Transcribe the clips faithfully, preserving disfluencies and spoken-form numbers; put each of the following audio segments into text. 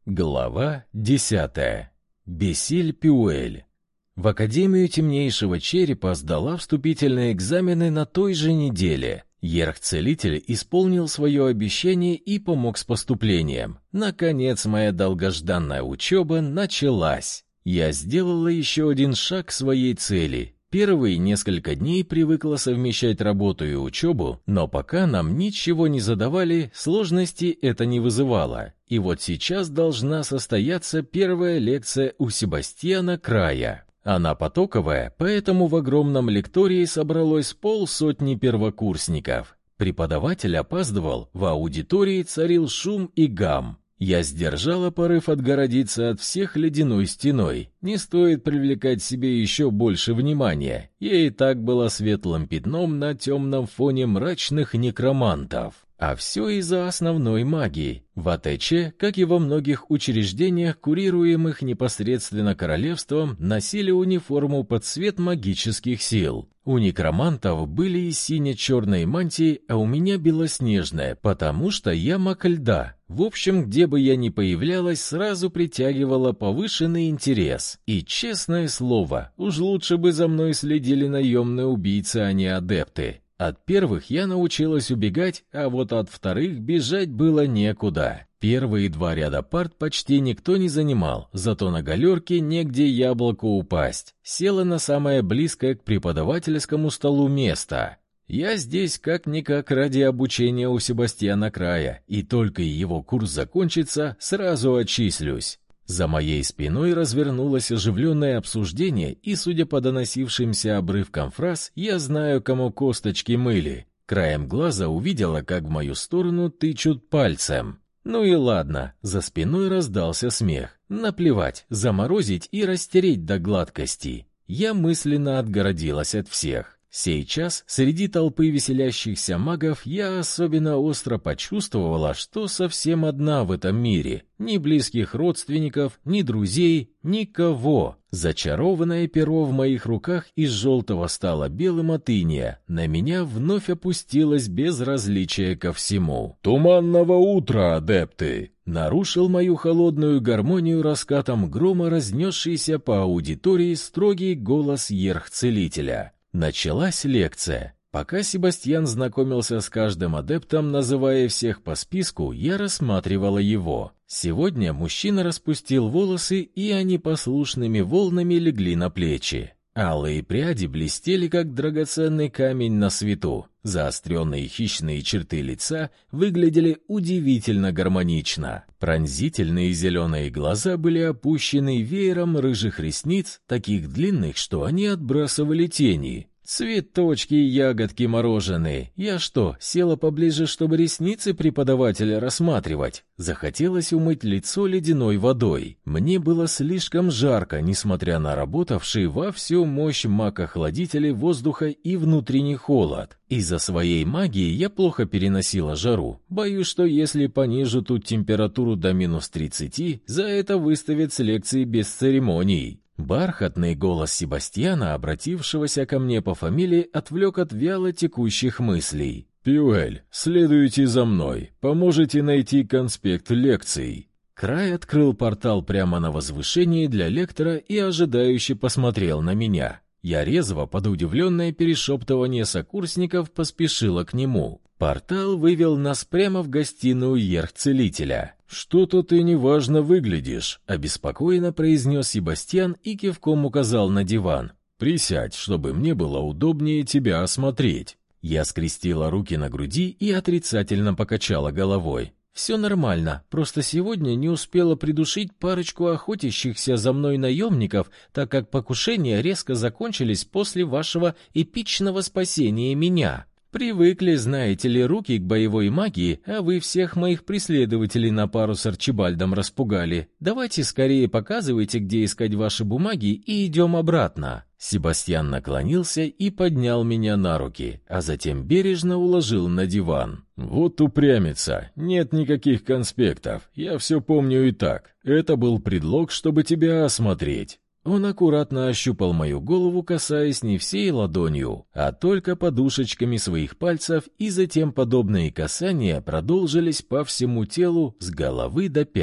Глава десятая. Бесиль-Пюэль. В Академию Темнейшего Черепа сдала вступительные экзамены на той же неделе. Ерх-целитель исполнил свое обещание и помог с поступлением. Наконец, моя долгожданная учеба началась. Я сделала еще один шаг к своей цели. Первые несколько дней привыкла совмещать работу и учебу, но пока нам ничего не задавали, сложности это не вызывало. И вот сейчас должна состояться первая лекция у Себастьяна Края. Она потоковая, поэтому в огромном лектории собралось полсотни первокурсников. Преподаватель опаздывал, в аудитории царил шум и гам. Я сдержала порыв отгородиться от всех ледяной стеной. Не стоит привлекать себе еще больше внимания. Я и так была светлым пятном на темном фоне мрачных некромантов. А все из-за основной магии. В АТЧ, как и во многих учреждениях, курируемых непосредственно королевством, носили униформу под цвет магических сил. У некромантов были и сине-черные мантии, а у меня белоснежная, потому что я маг льда. В общем, где бы я ни появлялась, сразу притягивала повышенный интерес. И, честное слово, уж лучше бы за мной следили наемные убийцы, а не адепты. От первых я научилась убегать, а вот от вторых бежать было некуда. Первые два ряда парт почти никто не занимал, зато на галерке негде яблоку упасть. Села на самое близкое к преподавательскому столу место. Я здесь как-никак ради обучения у Себастьяна Края, и только его курс закончится, сразу отчислюсь. За моей спиной развернулось оживленное обсуждение, и, судя по доносившимся обрывкам фраз, я знаю, кому косточки мыли. Краем глаза увидела, как в мою сторону тычут пальцем. Ну и ладно, за спиной раздался смех. Наплевать, заморозить и растереть до гладкости. Я мысленно отгородилась от всех. Сейчас, среди толпы веселящихся магов, я особенно остро почувствовала, что совсем одна в этом мире. Ни близких родственников, ни друзей, никого. Зачарованное перо в моих руках из желтого стало белым от иния. На меня вновь опустилось безразличие ко всему. «Туманного утра, адепты!» Нарушил мою холодную гармонию раскатом грома, разнесшийся по аудитории строгий голос Ерх-целителя. Началась лекция. Пока Себастьян знакомился с каждым адептом, называя всех по списку, я рассматривала его. Сегодня мужчина распустил волосы, и они послушными волнами легли на плечи. Алые пряди блестели, как драгоценный камень на свету. Заостренные хищные черты лица выглядели удивительно гармонично. Пронзительные зеленые глаза были опущены веером рыжих ресниц, таких длинных, что они отбрасывали тени. Цветочки и ягодки мороженые. Я что, села поближе, чтобы ресницы преподавателя рассматривать? Захотелось умыть лицо ледяной водой. Мне было слишком жарко, несмотря на работавшие во всю мощь маг-охладители воздуха и внутренний холод. Из-за своей магии я плохо переносила жару. Боюсь, что если понижу тут температуру до минус тридцати, за это выставят с лекции без церемоний. Бархатный голос Себастьяна, обратившегося ко мне по фамилии, отвлек от вяло текущих мыслей. «Пюэль, следуйте за мной, поможете найти конспект лекций». Край открыл портал прямо на возвышении для лектора и ожидающе посмотрел на меня. Я резво, под удивленное перешептывание сокурсников, поспешила к нему. Портал вывел нас прямо в гостиную Ерх-целителя. «Что-то ты неважно выглядишь», — обеспокоенно произнес Себастьян и кивком указал на диван. «Присядь, чтобы мне было удобнее тебя осмотреть». Я скрестила руки на груди и отрицательно покачала головой. «Все нормально, просто сегодня не успела придушить парочку охотящихся за мной наемников, так как покушения резко закончились после вашего эпичного спасения меня. Привыкли, знаете ли, руки к боевой магии, а вы всех моих преследователей на пару с Арчибальдом распугали. Давайте скорее показывайте, где искать ваши бумаги, и идем обратно». Себастьян наклонился и поднял меня на руки, а затем бережно уложил на диван. «Вот упрямится. Нет никаких конспектов. Я все помню и так. Это был предлог, чтобы тебя осмотреть». Он аккуратно ощупал мою голову, касаясь не всей ладонью, а только подушечками своих пальцев, и затем подобные касания продолжились по всему телу с головы до пят.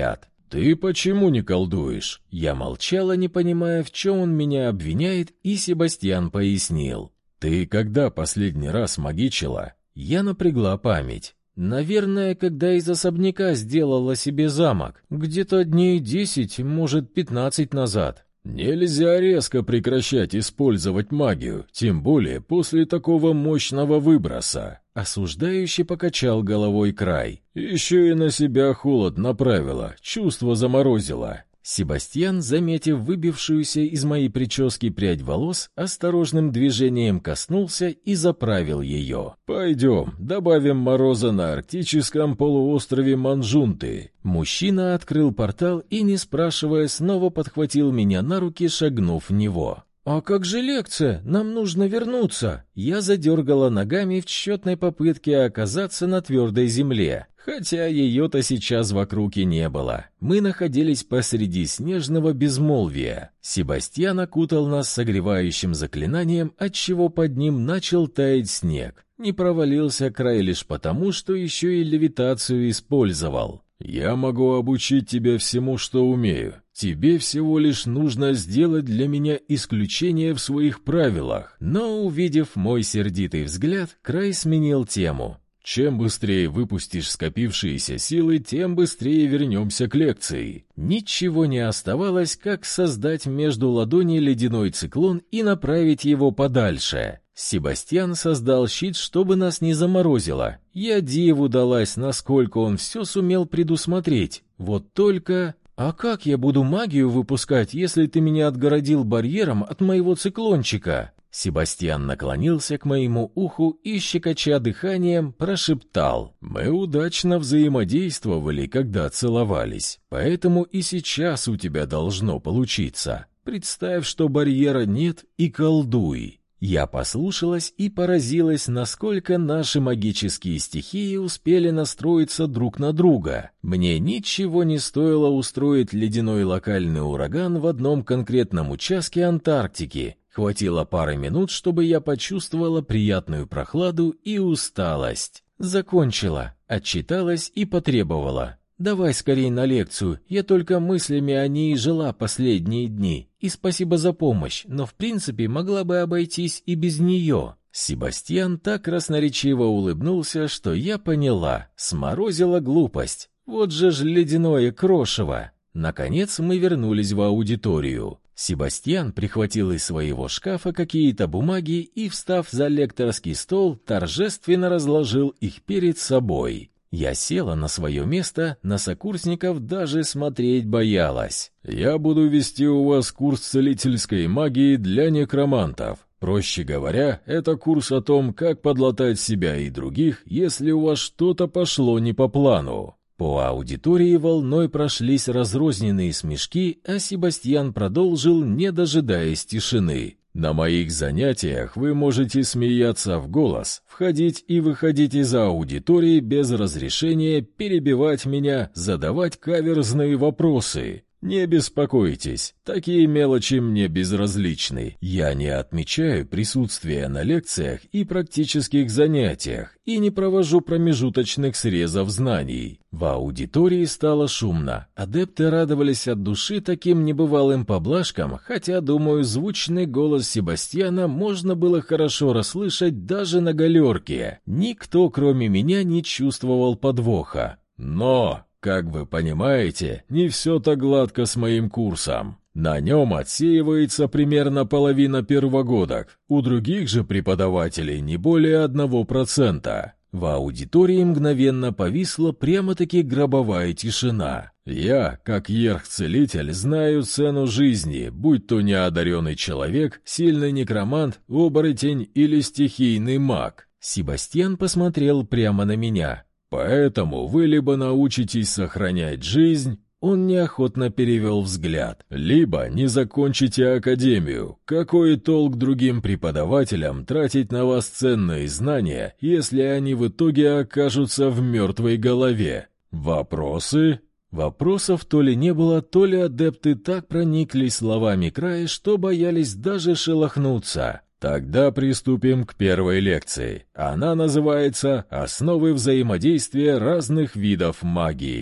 «Ты почему не колдуешь?» Я молчала, не понимая, в чем он меня обвиняет, и Себастьян пояснил. «Ты когда последний раз магичила?» Я напрягла память. «Наверное, когда из особняка сделала себе замок. Где-то дней десять, может, пятнадцать назад». «Нельзя резко прекращать использовать магию, тем более после такого мощного выброса», — осуждающе покачал головой Край. «Еще и на себя холод направила, чувство заморозило». Себастьян, заметив выбившуюся из моей прически прядь волос, осторожным движением коснулся и заправил ее. «Пойдем, добавим мороза на арктическом полуострове Манжунты». Мужчина открыл портал и, не спрашивая, снова подхватил меня на руки, шагнув в него. «А как же лекция? Нам нужно вернуться!» Я задергала ногами в тщетной попытке оказаться на твердой земле, хотя ее-то сейчас вокруг и не было. Мы находились посреди снежного безмолвия. Себастьян окутал нас согревающим заклинанием, отчего под ним начал таять снег. Не провалился Край лишь потому, что еще и левитацию использовал. «Я могу обучить тебя всему, что умею. Тебе всего лишь нужно сделать для меня исключение в своих правилах». Но, увидев мой сердитый взгляд, Край сменил тему. «Чем быстрее выпустишь скопившиеся силы, тем быстрее вернемся к лекции». Ничего не оставалось, как создать между ладоней ледяной циклон и направить его подальше. Себастьян создал щит, чтобы нас не заморозило. Я диву далась, насколько он все сумел предусмотреть. Вот только... А как я буду магию выпускать, если ты меня отгородил барьером от моего циклончика? Себастьян наклонился к моему уху и, щекоча дыханием, прошептал. «Мы удачно взаимодействовали, когда целовались, поэтому и сейчас у тебя должно получиться. Представь, что барьера нет, и колдуй». Я послушалась и поразилась, насколько наши магические стихии успели настроиться друг на друга. Мне ничего не стоило устроить ледяной локальный ураган в одном конкретном участке Антарктики. Хватило пары минут, чтобы я почувствовала приятную прохладу и усталость. Закончила, отчиталась и потребовала. «Давай скорей на лекцию, я только мыслями о ней жила последние дни. И спасибо за помощь, но в принципе могла бы обойтись и без нее». Себастьян так красноречиво улыбнулся, что я поняла, сморозила глупость. Вот же ж ледяное крошево. Наконец мы вернулись в аудиторию. Себастьян прихватил из своего шкафа какие-то бумаги и, встав за лекторский стол, торжественно разложил их перед собой. Я села на свое место, на сокурсников даже смотреть боялась. «Я буду вести у вас курс целительской магии для некромантов. Проще говоря, это курс о том, как подлатать себя и других, если у вас что-то пошло не по плану». По аудитории волной прошлись разрозненные смешки, а Себастьян продолжил, не дожидаясь тишины. «На моих занятиях вы можете смеяться в голос, входить и выходить из аудитории без разрешения, перебивать меня, задавать каверзные вопросы. Не беспокойтесь, такие мелочи мне безразличны. Я не отмечаю присутствие на лекциях и практических занятиях и не провожу промежуточных срезов знаний». В аудитории стало шумно. Адепты радовались от души таким небывалым поблажкам, хотя, думаю, звучный голос Себастьяна можно было хорошо расслышать даже на галерке. Никто, кроме меня, не чувствовал подвоха. Но... Как вы понимаете, не все так гладко с моим курсом. На нем отсеивается примерно половина первогодок, у других же преподавателей не более одного процента. В аудитории мгновенно повисла прямо-таки гробовая тишина. Я, как ерх-целитель, знаю цену жизни, будь то неодаренный человек, сильный некромант, оборотень или стихийный маг. Себастьян посмотрел прямо на меня. «Поэтому вы либо научитесь сохранять жизнь», он неохотно перевел взгляд, «либо не закончите академию. Какой толк другим преподавателям тратить на вас ценные знания, если они в итоге окажутся в мертвой голове? Вопросы?» Вопросов то ли не было, то ли адепты так прониклись словами Края, что боялись даже шелохнуться. Тогда приступим к первой лекции. Она называется «Основы взаимодействия разных видов магии».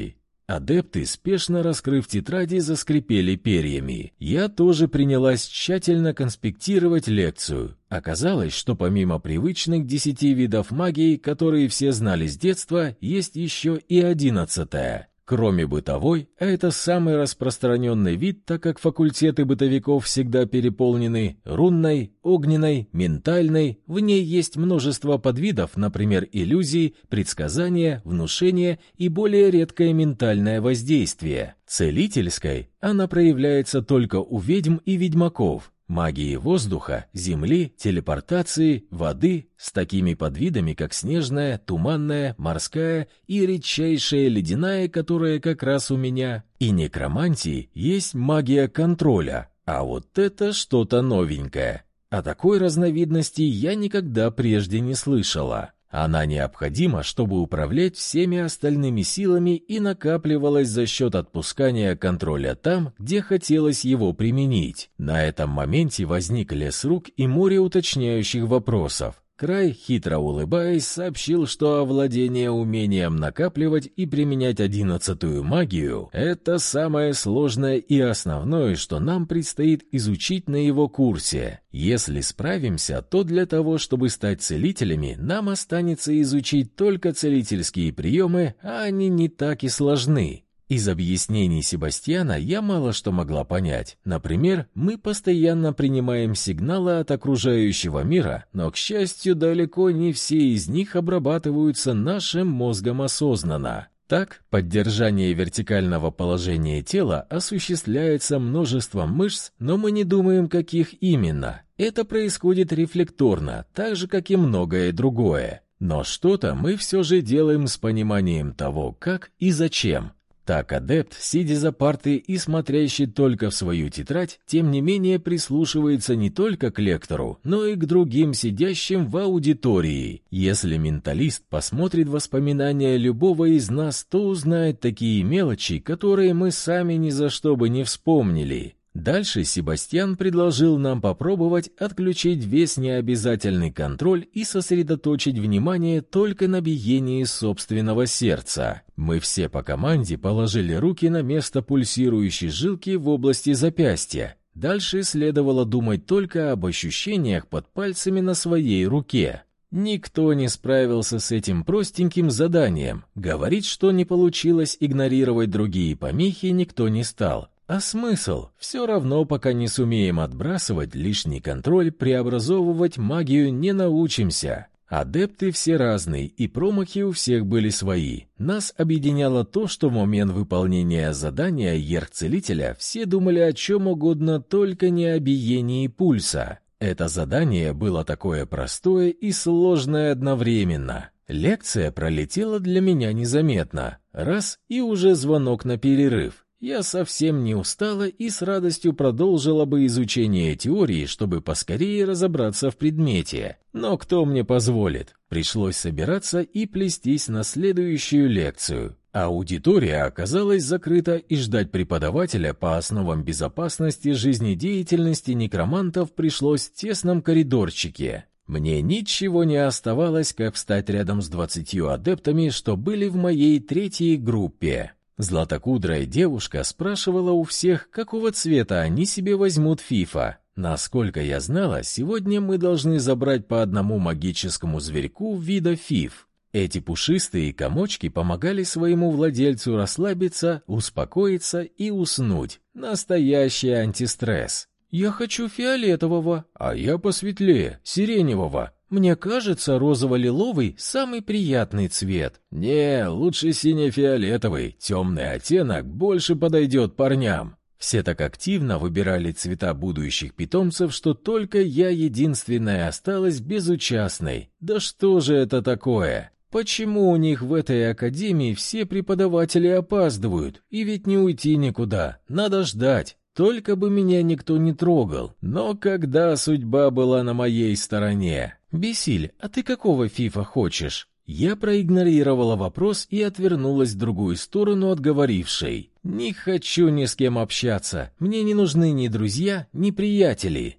Адепты, спешно раскрыв тетради, заскрипели перьями. Я тоже принялась тщательно конспектировать лекцию. Оказалось, что помимо привычных десяти видов магии, которые все знали с детства, есть еще и одиннадцатая. Кроме бытовой, а это самый распространенный вид, так как факультеты бытовиков всегда переполнены, рунной, огненной, ментальной, в ней есть множество подвидов, например, иллюзии, предсказания, внушения и более редкое ментальное воздействие. Целительской она проявляется только у ведьм и ведьмаков. Магии воздуха, земли, телепортации, воды с такими подвидами, как снежная, туманная, морская и редчайшая ледяная, которая как раз у меня. И некромантии есть магия контроля, а вот это что-то новенькое. О такой разновидности я никогда прежде не слышала. Она необходима, чтобы управлять всеми остальными силами и накапливалась за счет отпускания контроля там, где хотелось его применить. На этом моменте возник лес рук и море уточняющих вопросов. Край, хитро улыбаясь, сообщил, что овладение умением накапливать и применять одиннадцатую магию — это самое сложное и основное, что нам предстоит изучить на его курсе. Если справимся, то для того, чтобы стать целителями, нам останется изучить только целительские приемы, а они не так и сложны. Из объяснений Себастьяна я мало что могла понять. Например, мы постоянно принимаем сигналы от окружающего мира, но, к счастью, далеко не все из них обрабатываются нашим мозгом осознанно. Так, поддержание вертикального положения тела осуществляется множеством мышц, но мы не думаем, каких именно. Это происходит рефлекторно, так же, как и многое другое. Но что-то мы все же делаем с пониманием того, как и зачем. Так адепт, сидя за партой и смотрящий только в свою тетрадь, тем не менее прислушивается не только к лектору, но и к другим сидящим в аудитории. Если менталист посмотрит воспоминания любого из нас, то узнает такие мелочи, которые мы сами ни за что бы не вспомнили. Дальше Себастьян предложил нам попробовать отключить весь необязательный контроль и сосредоточить внимание только на биении собственного сердца. Мы все по команде положили руки на место пульсирующей жилки в области запястья. Дальше следовало думать только об ощущениях под пальцами на своей руке. Никто не справился с этим простеньким заданием. Говорить, что не получилось игнорировать другие помехи, никто не стал. А смысл? Все равно, пока не сумеем отбрасывать лишний контроль, преобразовывать магию не научимся. Адепты все разные, и промахи у всех были свои. Нас объединяло то, что в момент выполнения задания Ерх-целителя все думали о чем угодно, только не о биении пульса. Это задание было такое простое и сложное одновременно. Лекция пролетела для меня незаметно. Раз — и уже звонок на перерыв. Я совсем не устала и с радостью продолжила бы изучение теории, чтобы поскорее разобраться в предмете. Но кто мне позволит? Пришлось собираться и плестись на следующую лекцию. Аудитория оказалась закрыта, и ждать преподавателя по основам безопасности жизнедеятельности некромантов пришлось в тесном коридорчике. Мне ничего не оставалось, как встать рядом с двадцатью адептами, что были в моей третьей группе. Златокудрая девушка спрашивала у всех, какого цвета они себе возьмут фифа. Насколько я знала, сегодня мы должны забрать по одному магическому зверьку вида фиф. Эти пушистые комочки помогали своему владельцу расслабиться, успокоиться и уснуть. Настоящий антистресс. «Я хочу фиолетового, а я посветлее, сиреневого. Мне кажется, розово-лиловый — самый приятный цвет». «Не, лучше сине-фиолетовый, темный оттенок больше подойдет парням». Все так активно выбирали цвета будущих питомцев, что только я единственная осталась безучастной. Да что же это такое? Почему у них в этой академии все преподаватели опаздывают? И ведь не уйти никуда, надо ждать. Только бы меня никто не трогал. Но когда судьба была на моей стороне? «Бесиль, а ты какого фифа хочешь?» Я проигнорировала вопрос и отвернулась в другую сторону от говорившей. «Не хочу ни с кем общаться. Мне не нужны ни друзья, ни приятели».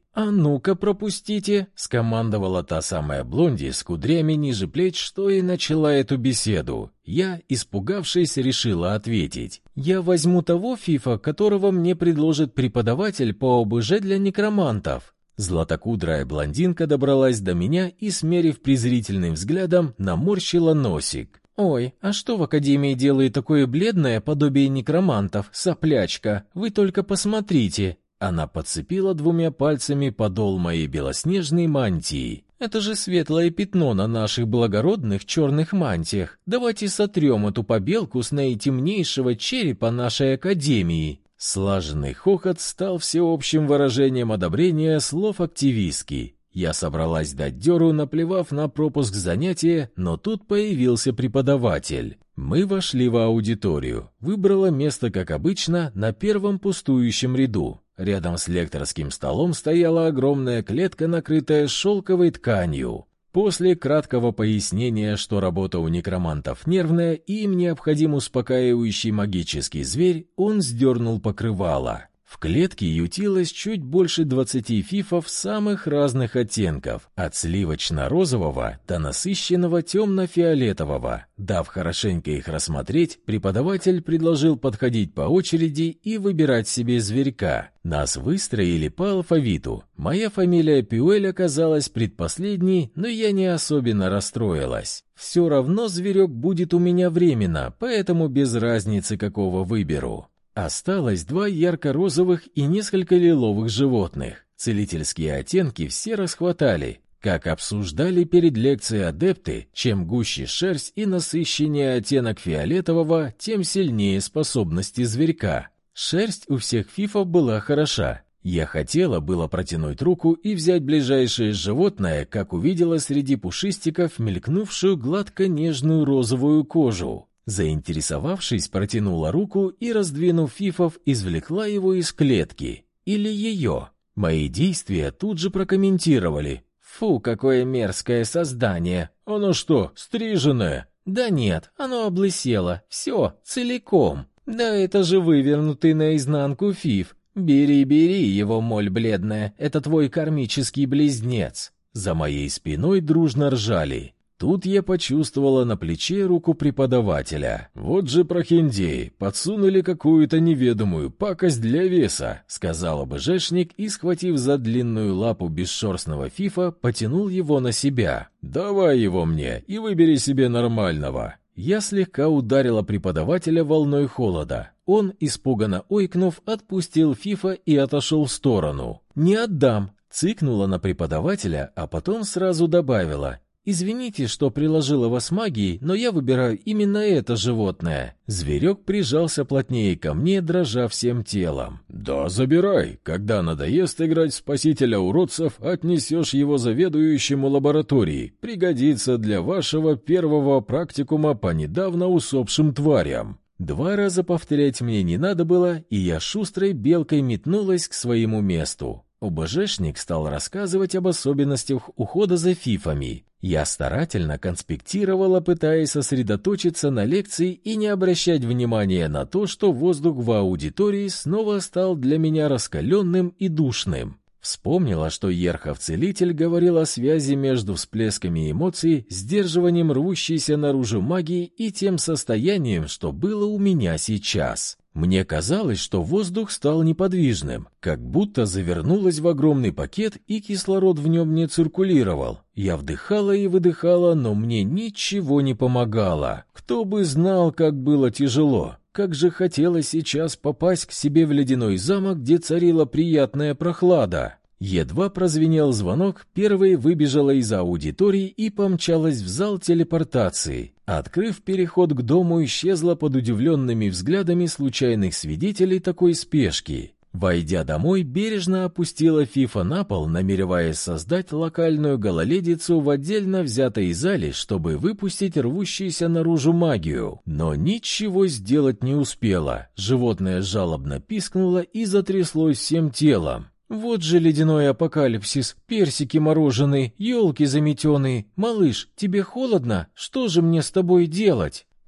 «А ну-ка пропустите!» — скомандовала та самая блонди с кудрями ниже плеч, что и начала эту беседу. Я, испугавшись, решила ответить. «Я возьму того фифа, которого мне предложит преподаватель по ОБЖ для некромантов». Златокудрая блондинка добралась до меня и, смерив презрительным взглядом, наморщила носик. «Ой, а что в академии делает такое бледное подобие некромантов, соплячка? Вы только посмотрите!» Она подцепила двумя пальцами подол моей белоснежной мантии. «Это же светлое пятно на наших благородных черных мантиях. Давайте сотрем эту побелку с наитемнейшего черепа нашей академии». Слаженный хохот стал всеобщим выражением одобрения слов активистки. Я собралась дать дёру, наплевав на пропуск занятия, но тут появился преподаватель. Мы вошли в аудиторию. Выбрала место, как обычно, на первом пустующем ряду. Рядом с лекторским столом стояла огромная клетка, накрытая шелковой тканью. После краткого пояснения, что работа у некромантов нервная и им необходим успокаивающий магический зверь, он сдернул покрывало. В клетке ютилось чуть больше двадцати фифов самых разных оттенков, от сливочно-розового до насыщенного темно-фиолетового. Дав хорошенько их рассмотреть, преподаватель предложил подходить по очереди и выбирать себе зверька. Нас выстроили по алфавиту. Моя фамилия Пюэль оказалась предпоследней, но я не особенно расстроилась. Все равно зверек будет у меня временно, поэтому без разницы, какого выберу. Осталось два ярко-розовых и несколько лиловых животных. Целительские оттенки все расхватали. Как обсуждали перед лекцией адепты, чем гуще шерсть и насыщеннее оттенок фиолетового, тем сильнее способности зверька. Шерсть у всех фифов была хороша. Я хотела было протянуть руку и взять ближайшее животное, как увидела среди пушистиков мелькнувшую гладко-нежную розовую кожу. Заинтересовавшись, протянула руку и, раздвинув фифов, извлекла его из клетки. Или ее. Мои действия тут же прокомментировали. «Фу, какое мерзкое создание! Оно что, стриженное?» «Да нет, оно облысело. Все, целиком. Да это же вывернутый наизнанку фиф. Бери, бери его, моль бледная, это твой кармический близнец». За моей спиной дружно ржали. Тут я почувствовала на плече руку преподавателя. «Вот же прохиндеи, подсунули какую-то неведомую пакость для веса», — сказал ОБЖшник и, схватив за длинную лапу бесшерстного фифа, потянул его на себя. «Давай его мне и выбери себе нормального». Я слегка ударила преподавателя волной холода. Он, испуганно ойкнув, отпустил фифа и отошел в сторону. «Не отдам», — цыкнула на преподавателя, а потом сразу добавила: «Извините, что приложила вас магией, но я выбираю именно это животное». Зверек прижался плотнее ко мне, дрожа всем телом. «Да, забирай. Когда надоест играть в спасителя уродцев, отнесешь его заведующему лаборатории. Пригодится для вашего первого практикума по недавно усопшим тварям». Два раза повторять мне не надо было, и я шустрой белкой метнулась к своему месту. ОБЖшник стал рассказывать об особенностях ухода за фифами. Я старательно конспектировала, пытаясь сосредоточиться на лекции и не обращать внимания на то, что воздух в аудитории снова стал для меня раскаленным и душным. Вспомнила, что Ерхов-целитель говорил о связи между всплесками эмоций, сдерживанием рвущейся наружу магии и тем состоянием, что было у меня сейчас. Мне казалось, что воздух стал неподвижным, как будто завернулось в огромный пакет, и кислород в нем не циркулировал. Я вдыхала и выдыхала, но мне ничего не помогало. Кто бы знал, как было тяжело. Как же хотелось сейчас попасть к себе в ледяной замок, где царила приятная прохлада. Едва прозвенел звонок, первой выбежала из аудитории и помчалась в зал телепортации. Открыв переход к дому, исчезла под удивленными взглядами случайных свидетелей такой спешки. Войдя домой, бережно опустила фифа на пол, намереваясь создать локальную гололедицу в отдельно взятой зале, чтобы выпустить рвущуюся наружу магию. Но ничего сделать не успела. Животное жалобно пискнуло и затряслось всем телом. «Вот же ледяной апокалипсис, персики мороженые, елки заметенные. Малыш, тебе холодно? Что же мне с тобой делать?»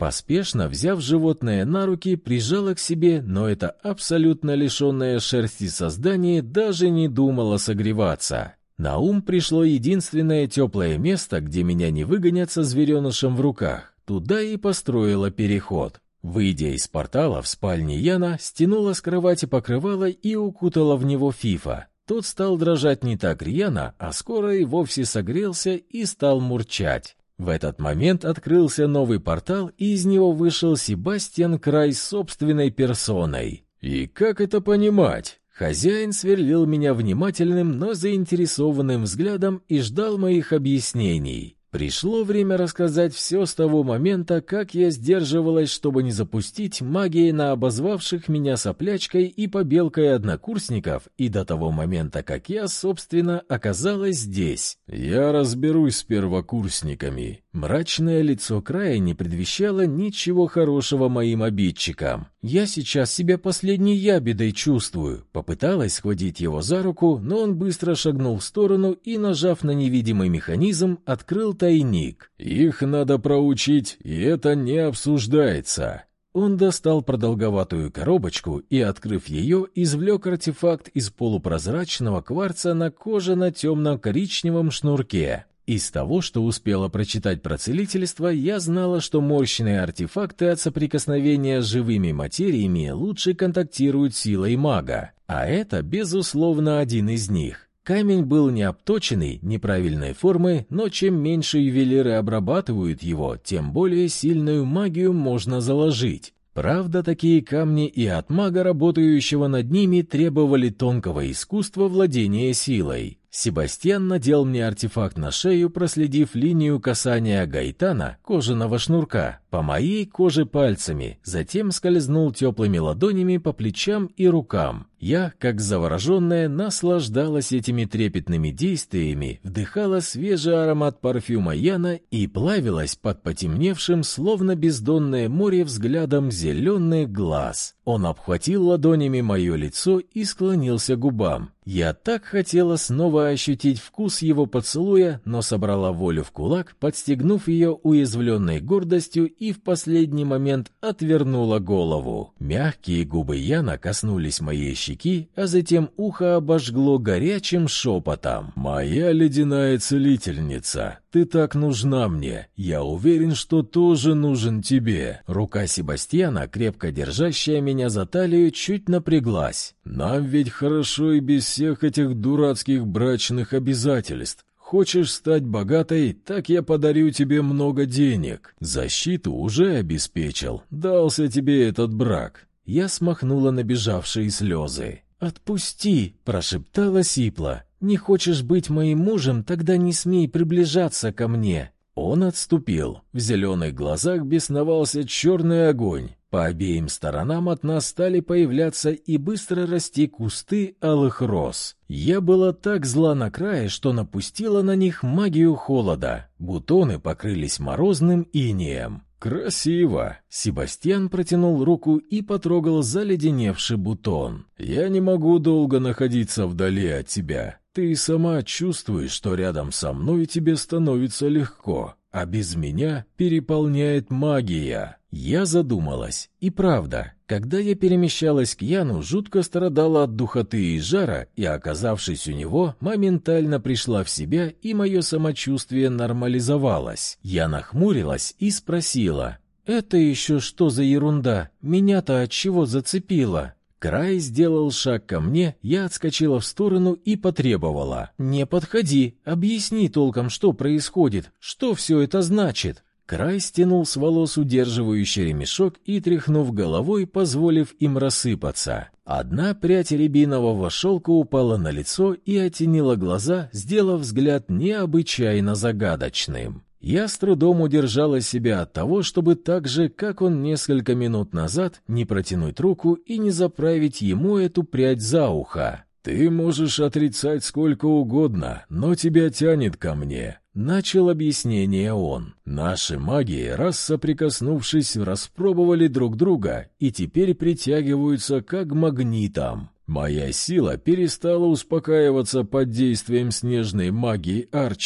Поспешно взяв животное на руки, прижала к себе, но это абсолютно лишенное шерсти создание даже не думало согреваться. На ум пришло единственное теплое место, где меня не выгонят со зверенышем в руках. Туда и построила переход. Выйдя из портала в спальне Яна, стянула с кровати покрывало и укутала в него Фифа. Тот стал дрожать не так рьяно, а скоро и вовсе согрелся и стал мурчать. В этот момент открылся новый портал, и из него вышел Себастьян Край собственной персоной. И как это понимать? Хозяин сверлил меня внимательным, но заинтересованным взглядом и ждал моих объяснений. Пришло время рассказать все с того момента, как я сдерживалась, чтобы не запустить магией на обозвавших меня соплячкой и побелкой однокурсников, и до того момента, как я, собственно, оказалась здесь. «Я разберусь с первокурсниками». Мрачное лицо Края не предвещало ничего хорошего моим обидчикам. «Я сейчас себя последней ябедой чувствую». Попыталась схватить его за руку, но он быстро шагнул в сторону и, нажав на невидимый механизм, открыл тайник. «Их надо проучить, и это не обсуждается». Он достал продолговатую коробочку и, открыв ее, извлек артефакт из полупрозрачного кварца на кожано-темно-коричневом шнурке. Из того, что успела прочитать про целительство, я знала, что мощные артефакты от соприкосновения с живыми материями лучше контактируют силой мага, а это, безусловно, один из них. Камень был необточенный, неправильной формы, но чем меньше ювелиры обрабатывают его, тем более сильную магию можно заложить. Правда, такие камни и от мага, работающего над ними, требовали тонкого искусства владения силой. Себастьян надел мне артефакт на шею, проследив линию касания гайтана, кожаного шнурка, по моей коже пальцами, затем скользнул теплыми ладонями по плечам и рукам. Я, как завороженная, наслаждалась этими трепетными действиями, вдыхала свежий аромат парфюма Яна и плавилась под потемневшим, словно бездонное море, взглядом зеленых глаз. Он обхватил ладонями мое лицо и склонился к губам. Я так хотела снова ощутить вкус его поцелуя, но собрала волю в кулак, подстегнув ее уязвленной гордостью, и в последний момент отвернула голову. Мягкие губы Яна коснулись моей щеки, а затем ухо обожгло горячим шепотом. «Моя ледяная целительница, ты так нужна мне. Я уверен, что тоже нужен тебе». Рука Себастьяна, крепко держащая меня за талию, чуть напряглась. «Нам ведь хорошо и без всех этих дурацких брачных обязательств. Хочешь стать богатой, так я подарю тебе много денег. Защиту уже обеспечил. Дался тебе этот брак». Я смахнула набежавшие слезы. «Отпусти!» – прошептала сипло. «Не хочешь быть моим мужем, тогда не смей приближаться ко мне». Он отступил. В зеленых глазах бесновался черный огонь. По обеим сторонам от нас стали появляться и быстро расти кусты алых роз. Я была так зла на Крае, что напустила на них магию холода. Бутоны покрылись морозным инеем. «Красиво!» Себастьян протянул руку и потрогал заледеневший бутон. «Я не могу долго находиться вдали от тебя. Ты сама чувствуешь, что рядом со мной тебе становится легко, а без меня переполняет магия». Я задумалась. И правда, когда я перемещалась к Яну, жутко страдала от духоты и жара, и, оказавшись у него, моментально пришла в себя, и мое самочувствие нормализовалось. Я нахмурилась и спросила: «Это еще что за ерунда? Меня-то от чего зацепило?» Край сделал шаг ко мне, я отскочила в сторону и потребовала: «Не подходи, объясни толком, что происходит, что все это значит». Край стянул с волос удерживающий ремешок и, тряхнув головой, позволив им рассыпаться. Одна прядь рябинового шелка упала на лицо и оттенила глаза, сделав взгляд необычайно загадочным. Я с трудом удержала себя от того, чтобы так же, как он несколько минут назад, не протянуть руку и не заправить ему эту прядь за ухо. «Ты можешь отрицать сколько угодно, но тебя тянет ко мне», — начал объяснение он. «Наши маги, раз соприкоснувшись, распробовали друг друга и теперь притягиваются как магнитом. Моя сила перестала успокаиваться под действием снежной магии Арчи.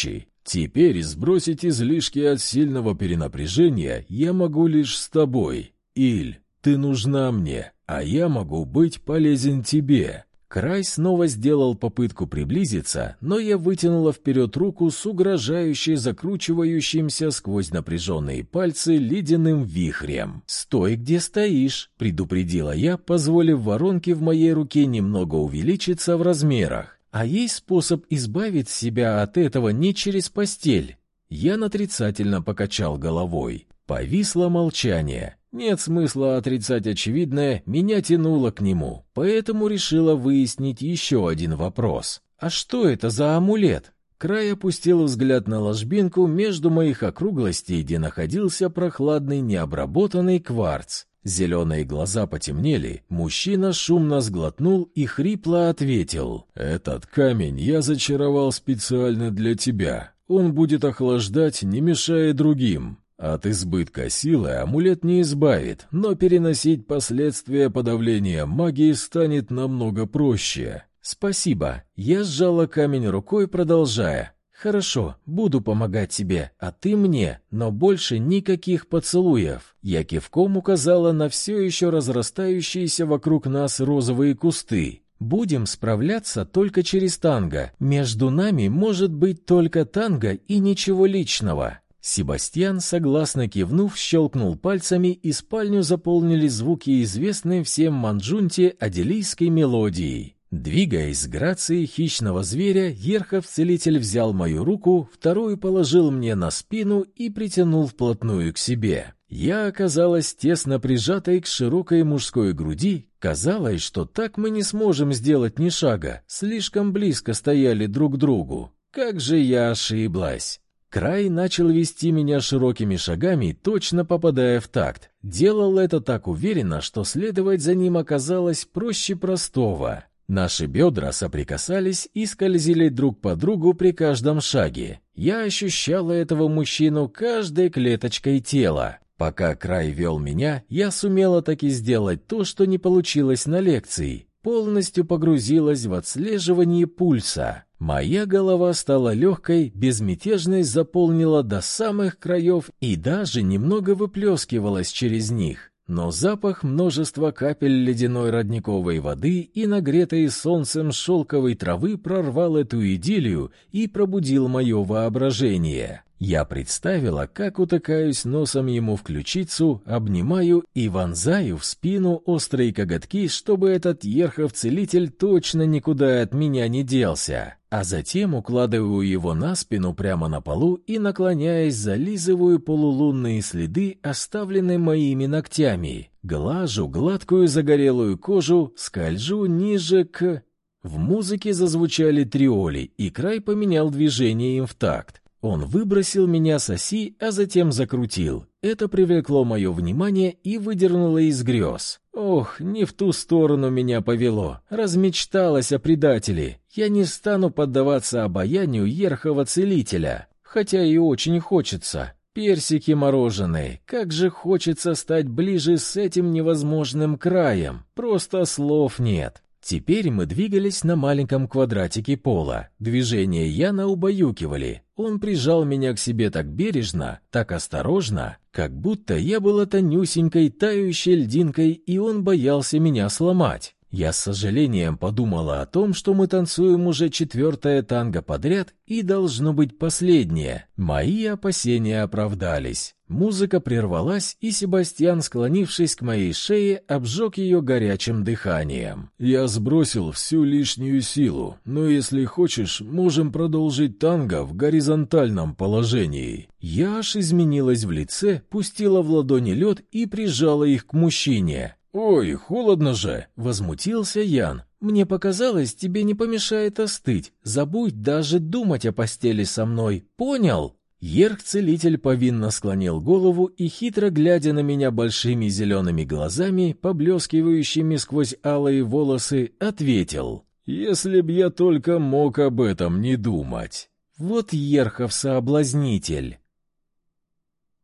Теперь сбросить излишки от сильного перенапряжения я могу лишь с тобой. Иль, ты нужна мне, а я могу быть полезен тебе». Край снова сделал попытку приблизиться, но я вытянула вперед руку с угрожающе закручивающимся сквозь напряженные пальцы ледяным вихрем. «Стой, где стоишь», — предупредила я, позволив воронке в моей руке немного увеличиться в размерах. «А есть способ избавить себя от этого не через постель?» Я отрицательно покачал головой. Повисло молчание. Нет смысла отрицать очевидное, меня тянуло к нему, поэтому решила выяснить еще один вопрос. «А что это за амулет?» Край опустил взгляд на ложбинку между моих округлостей, где находился прохладный необработанный кварц. Зеленые глаза потемнели, мужчина шумно сглотнул и хрипло ответил: «Этот камень я зачаровал специально для тебя. Он будет охлаждать, не мешая другим. От избытка силы амулет не избавит, но переносить последствия подавления магии станет намного проще». «Спасибо». Я сжала камень рукой, продолжая: «Хорошо, буду помогать тебе, а ты мне, но больше никаких поцелуев». Я кивком указала на все еще разрастающиеся вокруг нас розовые кусты. «Будем справляться только через танго. Между нами может быть только танго и ничего личного». Себастьян, согласно кивнув, щелкнул пальцами, и спальню заполнили звуки известной всем манджунте аделийской мелодии. Двигаясь с грацией хищного зверя, Ерхов-целитель взял мою руку, вторую положил мне на спину и притянул вплотную к себе. Я оказалась тесно прижатой к широкой мужской груди. Казалось, что так мы не сможем сделать ни шага, слишком близко стояли друг к другу. Как же я ошиблась! Край начал вести меня широкими шагами, точно попадая в такт. Делал это так уверенно, что следовать за ним оказалось проще простого. Наши бедра соприкасались и скользили друг по другу при каждом шаге. Я ощущала этого мужчину каждой клеточкой тела. Пока Край вел меня, я сумела таки сделать то, что не получилось на лекции. Полностью погрузилась в отслеживание пульса. Моя голова стала легкой, безмятежность заполнила до самых краев и даже немного выплескивалась через них. Но запах множества капель ледяной родниковой воды и нагретой солнцем шелковой травы прорвал эту идиллию и пробудил мое воображение. Я представила, как утыкаюсь носом ему в ключицу, обнимаю и вонзаю в спину острые коготки, чтобы этот Ерхов-целитель точно никуда от меня не делся. А затем укладываю его на спину прямо на полу и, наклоняясь, зализываю полулунные следы, оставленные моими ногтями. Глажу гладкую загорелую кожу, скольжу ниже к... В музыке зазвучали триоли, и Край поменял движение им в такт. Он выбросил меня с оси, а затем закрутил. Это привлекло мое внимание и выдернуло из грез. Ох, не в ту сторону меня повело. Размечталась о предателе. Я не стану поддаваться обаянию Ерхова-целителя. Хотя и очень хочется. Персики мороженые. Как же хочется стать ближе с этим невозможным краем. Просто слов нет. Теперь мы двигались на маленьком квадратике пола. Движения Яна убаюкивали. Он прижал меня к себе так бережно, так осторожно, как будто я была тонюсенькой, тающей льдинкой, и он боялся меня сломать. Я с сожалением подумала о том, что мы танцуем уже четвертое танго подряд и должно быть последнее. Мои опасения оправдались. Музыка прервалась, и Себастьян, склонившись к моей шее, обжег ее горячим дыханием. «Я сбросил всю лишнюю силу, но если хочешь, можем продолжить танго в горизонтальном положении». Я аж изменилась в лице, пустила в ладони лед и прижала их к мужчине. «Ой, холодно же!» — возмутился Ян. «Мне показалось, тебе не помешает остыть. Забудь даже думать о постели со мной. Понял?» Ерх-целитель повинно склонил голову и, хитро глядя на меня большими зелеными глазами, поблескивающими сквозь алые волосы, ответил: «Если б я только мог об этом не думать». Вот Ерхов-соблазнитель.